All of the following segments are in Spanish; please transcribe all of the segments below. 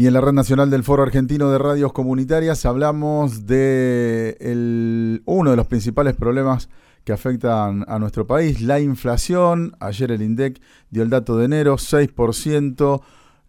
Y en la Red Nacional del Foro Argentino de Radios Comunitarias hablamos de uno de los principales problemas que afectan a nuestro país, la inflación. Ayer el INDEC dio el dato de enero, 6%,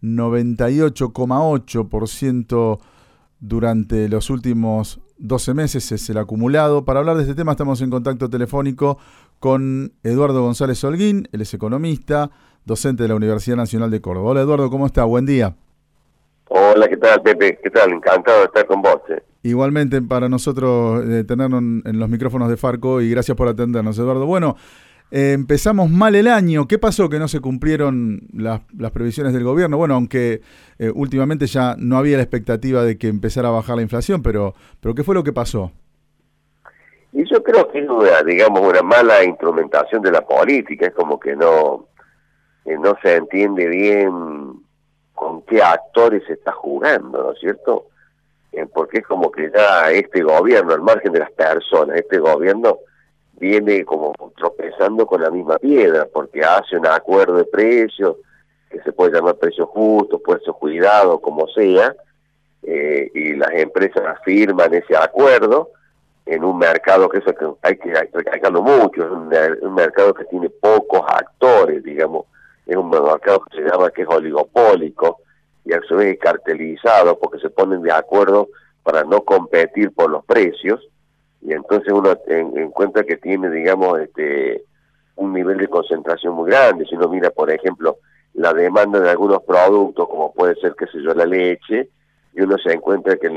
98,8% durante los últimos 12 meses es el acumulado. Para hablar de este tema estamos en contacto telefónico con Eduardo González Holguín, él es economista, docente de la Universidad Nacional de Córdoba. Hola Eduardo, ¿cómo está? Buen día. Hola, ¿qué tal, Pepe? ¿Qué tal? Encantado de estar con vos. Igualmente para nosotros tenernos en los micrófonos de Farco y gracias por atendernos, Eduardo. Bueno, empezamos mal el año. ¿Qué pasó que no se cumplieron las previsiones del gobierno? Bueno, aunque últimamente ya no había la expectativa de que empezara a bajar la inflación, pero ¿qué fue lo que pasó? Y yo creo que es una mala instrumentación de la política. Es como que no se entiende bien con qué actores se está jugando, ¿no es cierto? Porque es como que ya este gobierno, al margen de las personas, este gobierno viene como tropezando con la misma piedra, porque hace un acuerdo de precios, que se puede llamar precios justos, precios cuidados, como sea, y las empresas firman ese acuerdo en un mercado que eso hay que recalcarlo mucho, es un mercado que tiene pocos actores, digamos. Es un mercado que se llama que es oligopólico y a su vez es cartelizado porque se ponen de acuerdo para no competir por los precios, y entonces uno encuentra que tiene, digamos, un nivel de concentración muy grande. Si uno mira, por ejemplo, la demanda de algunos productos, como puede ser, qué sé yo, la leche, y uno se encuentra que el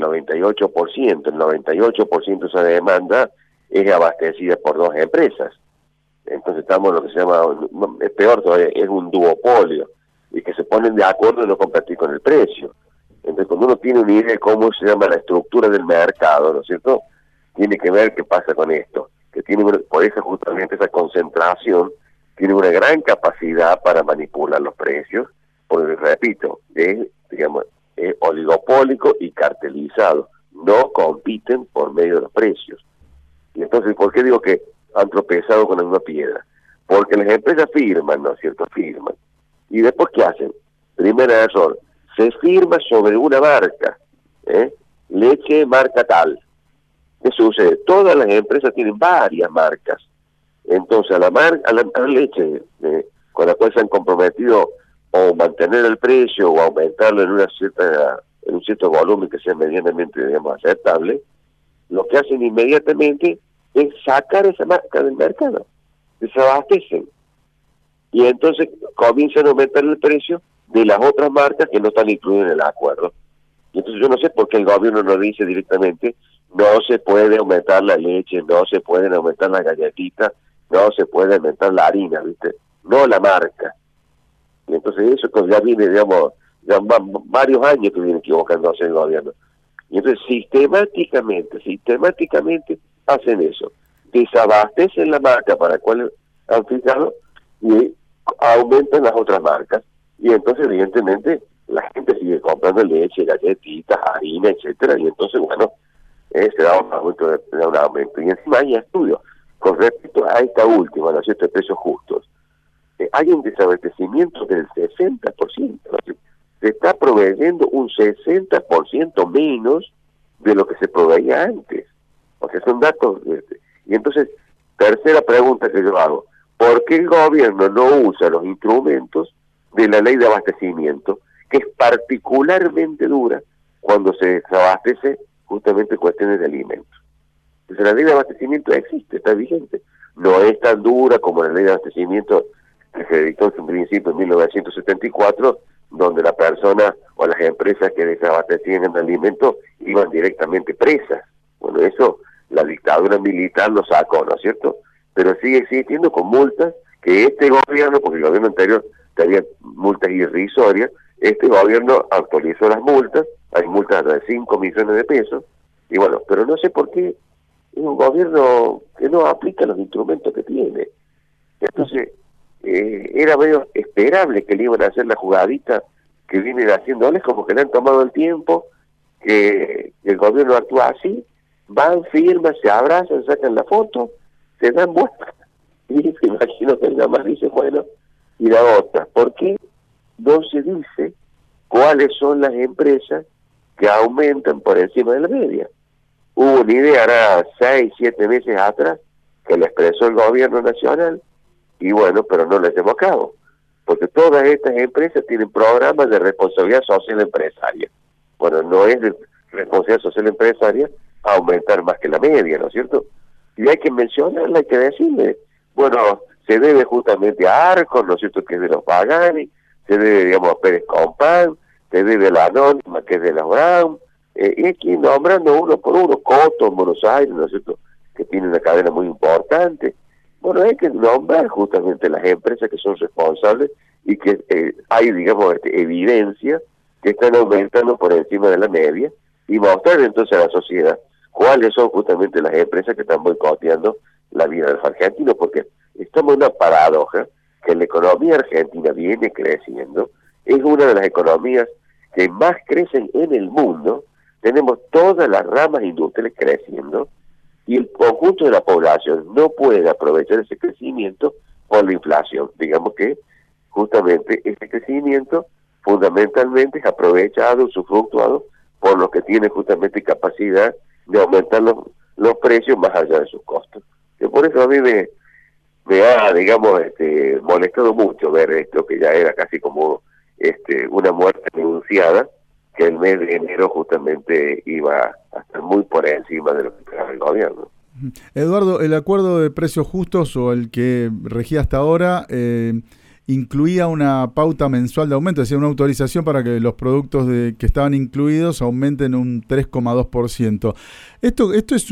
98% de esa demanda es abastecida por dos empresas. Entonces estamos en lo que se llama, es peor todavía, es un duopolio, y que se ponen de acuerdo en no competir con el precio. Entonces cuando uno tiene una idea de cómo se llama la estructura del mercado, ¿no es cierto?, tiene que ver qué pasa con esto, que tiene, por eso justamente esa concentración, tiene una gran capacidad para manipular los precios, porque repito, es oligopólico y cartelizado, no compiten por medio de los precios. Y entonces, ¿por qué digo que han tropezado con la misma piedra? Porque las empresas firman, ¿no es cierto?, firman. Y después, ¿qué hacen? Primer error, se firma sobre una marca, leche marca tal. ¿Qué sucede? Todas las empresas tienen varias marcas. Entonces, a la leche con la cual se han comprometido o mantener el precio o aumentarlo en un cierto volumen que sea medianamente, digamos, aceptable, lo que hacen inmediatamente es sacar esa marca del mercado, desabastecen, y entonces comienzan a aumentar el precio de las otras marcas que no están incluidas en el acuerdo. Y entonces yo no sé por qué el gobierno no dice directamente, no se puede aumentar la leche, no se pueden aumentar las galletitas, no se puede aumentar la harina, ¿viste? No la marca. Y entonces eso ya viene, digamos, ya varios años que viene equivocándose el gobierno. Y entonces sistemáticamente hacen eso, desabastecen la marca para la cual han fijado y aumentan las otras marcas, y entonces evidentemente la gente sigue comprando leche, galletitas, harina, etcétera, y entonces bueno, se da un aumento. Y encima hay estudios con respecto a esta última, ¿no es cierto?, de precios justos. Hay un desabastecimiento del 60%, ¿no? Se está proveyendo un 60% menos de lo que se proveía antes. O sea, son datos. Y entonces, tercera pregunta que yo hago, ¿por qué el gobierno no usa los instrumentos de la ley de abastecimiento, que es particularmente dura cuando se desabastece justamente cuestiones de alimentos? Entonces la ley de abastecimiento existe, está vigente. No es tan dura como la ley de abastecimiento que se dictó en su principio en 1974, donde la persona o las empresas que desabastecían en alimentos iban directamente presas. Bueno, eso la dictadura militar lo sacó, ¿no es cierto? Pero sigue existiendo con multas que este gobierno, porque el gobierno anterior tenía multas irrisorias, este gobierno actualizó las multas, hay multas de 5 millones de pesos, y bueno, pero no sé por qué es un gobierno que no aplica los instrumentos que tiene. Entonces, era medio esperable que le iban a hacer la jugadita que vienen haciéndoles, como que le han tomado el tiempo, que el gobierno actúa así, van, firman, se abrazan, sacan la foto, se dan vueltas, y me imagino que el más dice, bueno, y la otra, ¿por qué no se dice cuáles son las empresas que aumentan por encima de la media. Hubo una idea hará 6, 7 meses atrás que la expresó el gobierno nacional y bueno, pero no la llevó a cabo, porque todas estas empresas tienen programas de responsabilidad social empresaria. Bueno, no es de responsabilidad social empresaria aumentar más que la media, ¿no es cierto? Y hay que mencionarla, hay que decirle, bueno, se debe justamente a Arcos, ¿no es cierto?, que es de los Pagani, se debe, digamos, a Pérez Compán, se debe a la Anónima, que es de la Brown, y aquí nombrando uno por uno, Coto en Buenos Aires, ¿no es cierto?, que tiene una cadena muy importante. Bueno, hay que nombrar justamente las empresas que son responsables y que hay, digamos, evidencia que están aumentando por encima de la media y mostrar entonces a la sociedad cuáles son justamente las empresas que están boicoteando la vida de los argentinos, porque estamos en una paradoja que la economía argentina viene creciendo, es una de las economías que más crecen en el mundo, tenemos todas las ramas industriales creciendo, y el conjunto de la población no puede aprovechar ese crecimiento por la inflación. Digamos que justamente ese crecimiento fundamentalmente es aprovechado, usufructuado por los que tienen justamente capacidad de aumentar los precios más allá de sus costos. Que por eso a mí me ha, digamos, molestado mucho ver esto, que ya era casi como una muerte anunciada, que el mes de enero justamente iba a estar muy por encima de lo que esperaba el gobierno. Eduardo, el acuerdo de precios justos o el que regía hasta ahora incluía una pauta mensual de aumento, es decir, una autorización para que los productos que estaban incluidos aumenten un 3,2%. ¿Esto es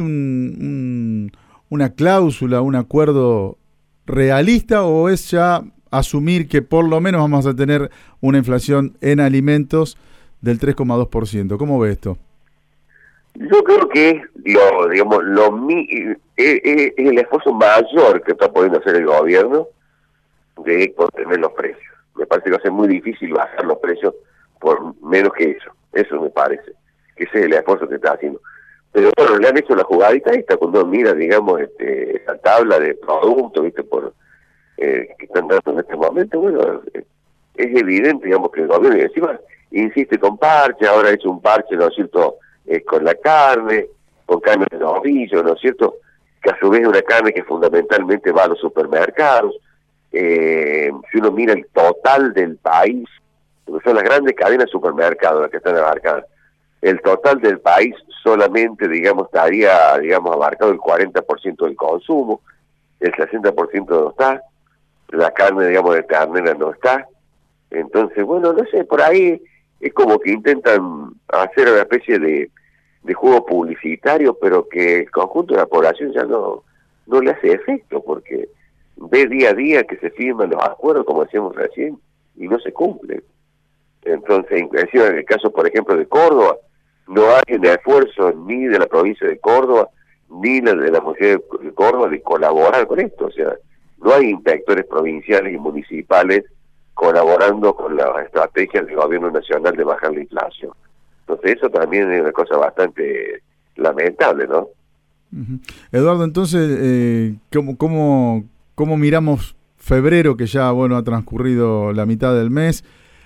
una cláusula, un acuerdo realista o es ya asumir que por lo menos vamos a tener una inflación en alimentos del 3,2%? ¿Cómo ve esto? Yo creo que es el esfuerzo mayor que está pudiendo hacer el gobierno de contener los precios. Me parece que va a ser muy difícil bajar los precios por menos que eso. Eso me parece, que ese es el esfuerzo que está haciendo. Pero bueno, le han hecho la jugadita esta, cuando mira, digamos, esa tabla de productos, ¿viste? Que están dando en este momento, bueno, es evidente, digamos, que el gobierno encima insiste con parche, ahora ha hecho un parche, ¿no es cierto?, con la carne, con carne de novillo, ¿no es cierto?, que a su vez es una carne que fundamentalmente va a los supermercados. Si uno mira el total del país, porque son las grandes cadenas de supermercados las que están abarcadas, el total del país solamente, digamos, estaría, digamos, abarcado el 40% del consumo, el 60% no está, la carne, digamos, de ternera no está. Entonces, bueno, no sé, por ahí es como que intentan hacer una especie de juego publicitario, pero que el conjunto de la población ya no le hace efecto, porque ve día a día que se firman los acuerdos, como decíamos recién, y no se cumplen. Entonces, encima en el caso, por ejemplo, de Córdoba, no hay un esfuerzo ni de la provincia de Córdoba, ni de la Municipalidad de Córdoba de colaborar con esto. O sea, no hay inspectores provinciales y municipales colaborando con la estrategia del gobierno nacional de bajar la inflación. Entonces eso también es una cosa bastante lamentable, ¿no? Uh-huh. Eduardo, entonces, ¿cómo miramos febrero, que ya, bueno, ha transcurrido la mitad del mes?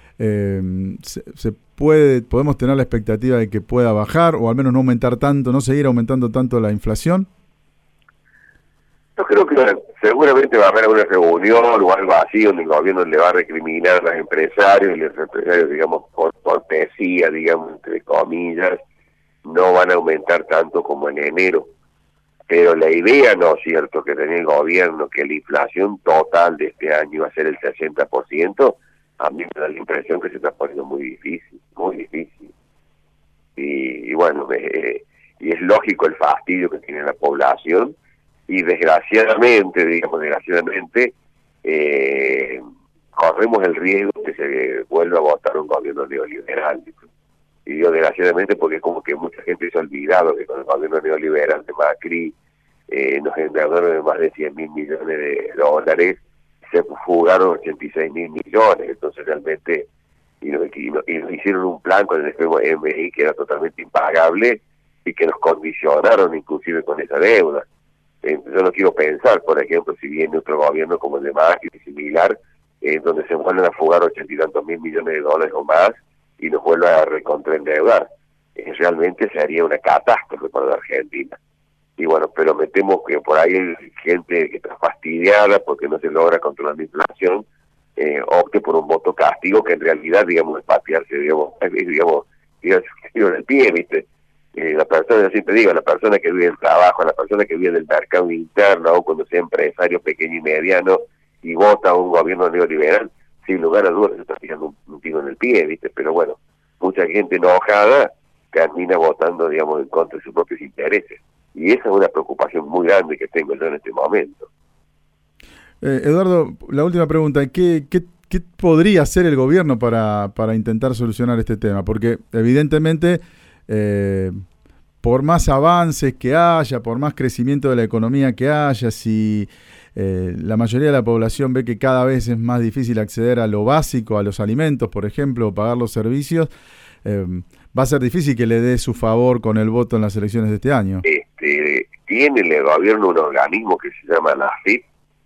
¿Podemos tener la expectativa de que pueda bajar o al menos no aumentar tanto, no seguir aumentando tanto la inflación? Yo creo que seguramente va a haber una reunión o algo así donde el gobierno le va a recriminar a los empresarios y los empresarios, digamos, por cortesía, digamos, entre comillas, no van a aumentar tanto como en enero. Pero la idea, ¿no es cierto?, que tenía el gobierno, que la inflación total de este año iba a ser el 60%, a mí me da la impresión que se está poniendo muy difícil, muy difícil. Y bueno, y es lógico el fastidio que tiene la población, y desgraciadamente, corremos el riesgo que se vuelva a votar un gobierno neoliberal. Y digo desgraciadamente porque es como que mucha gente se ha olvidado que con el gobierno neoliberal de Macri nos endeudaron de más de 100.000 millones de dólares, se fugaron 86.000 millones, entonces realmente y nos hicieron un plan con el FMI que era totalmente impagable y que nos condicionaron inclusive con esa deuda. Yo no quiero pensar, por ejemplo, si viene otro gobierno como el de Macri, similar, donde se vuelven a fugar 80 y tantos mil millones de dólares o más, y nos vuelva a recontraendeudar. Realmente sería una catástrofe para la Argentina. Y bueno, pero me temo que por ahí hay gente que está fastidiada porque no se logra controlar la inflación, opte por un voto castigo que en realidad, digamos, es patearse, digamos, en el pie, ¿viste? La persona, yo siempre digo, la persona que vive del trabajo, la persona que vive del mercado interno, aun cuando sea empresario pequeño y mediano, y vota a un gobierno neoliberal, sin lugar a dudas se está tirando un tiro en el pie, ¿viste? Pero bueno, mucha gente enojada termina votando, digamos, en contra de sus propios intereses. Y esa es una preocupación muy grande que tengo yo en este momento. Eduardo, la última pregunta, ¿qué podría hacer el gobierno para intentar solucionar este tema? Porque evidentemente, por más avances que haya, por más crecimiento de la economía que haya, si la mayoría de la población ve que cada vez es más difícil acceder a lo básico, a los alimentos, por ejemplo, o pagar los servicios, va a ser difícil que le dé su favor con el voto en las elecciones de este año. Tiene el gobierno un organismo que se llama la AFIP.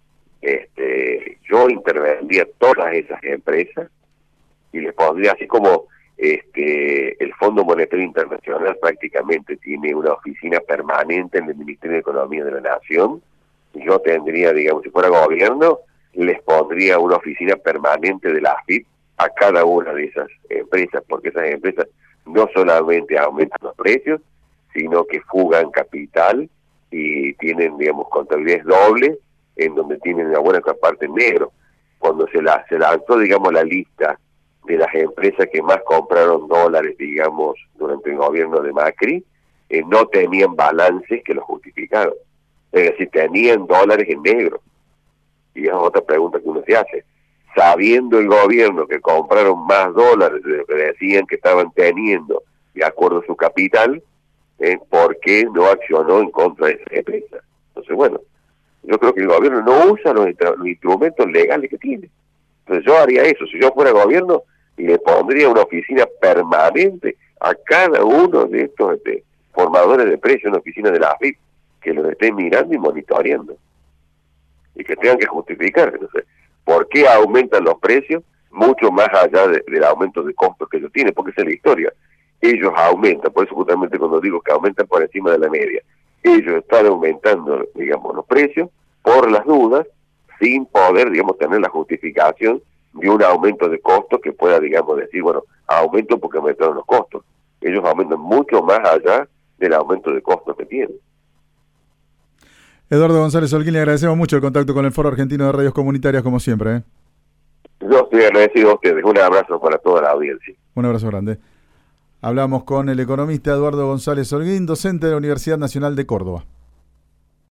Yo intervendría todas esas empresas y les pondría, así como el Fondo Monetario Internacional prácticamente tiene una oficina permanente en el Ministerio de Economía de la Nación, yo tendría, digamos, si fuera gobierno, les pondría una oficina permanente de la AFIP a cada una de esas empresas, porque esas empresas no solamente aumentan los precios, sino que fugan capital y tienen, digamos, contabilidades dobles, en donde tienen una buena parte en negro. Cuando se lanzó, digamos, la lista de las empresas que más compraron dólares, digamos, durante el gobierno de Macri, no tenían balances que lo justificaron. Es decir, tenían dólares en negro. Y esa es otra pregunta que uno se hace. Sabiendo el gobierno que compraron más dólares de lo que decían que estaban teniendo de acuerdo a su capital, ¿por qué no accionó en contra de esa empresa? Entonces, bueno, yo creo que el gobierno no usa los instrumentos legales que tiene. Entonces yo haría eso, si yo fuera gobierno, y le pondría una oficina permanente a cada uno de estos formadores de precios, una oficina de la AFIP, que los esté mirando y monitoreando. Y que tengan que justificar. Entonces, ¿por qué aumentan los precios? Mucho más allá del aumento de costos que ellos tienen, porque esa es la historia. Ellos aumentan, por eso justamente cuando digo que aumentan por encima de la media, ellos están aumentando, digamos, los precios por las dudas, sin poder, digamos, tener la justificación de un aumento de costos que pueda, digamos, decir, bueno, aumento porque aumentaron los costos. Ellos aumentan mucho más allá del aumento de costos que tienen. Eduardo González Holguín, le agradecemos mucho el contacto con el Foro Argentino de Radios Comunitarias, como siempre. Yo estoy agradecido a ustedes. Un abrazo para toda la audiencia. Un abrazo grande. Hablamos con el economista Eduardo González Holguín, docente de la Universidad Nacional de Córdoba.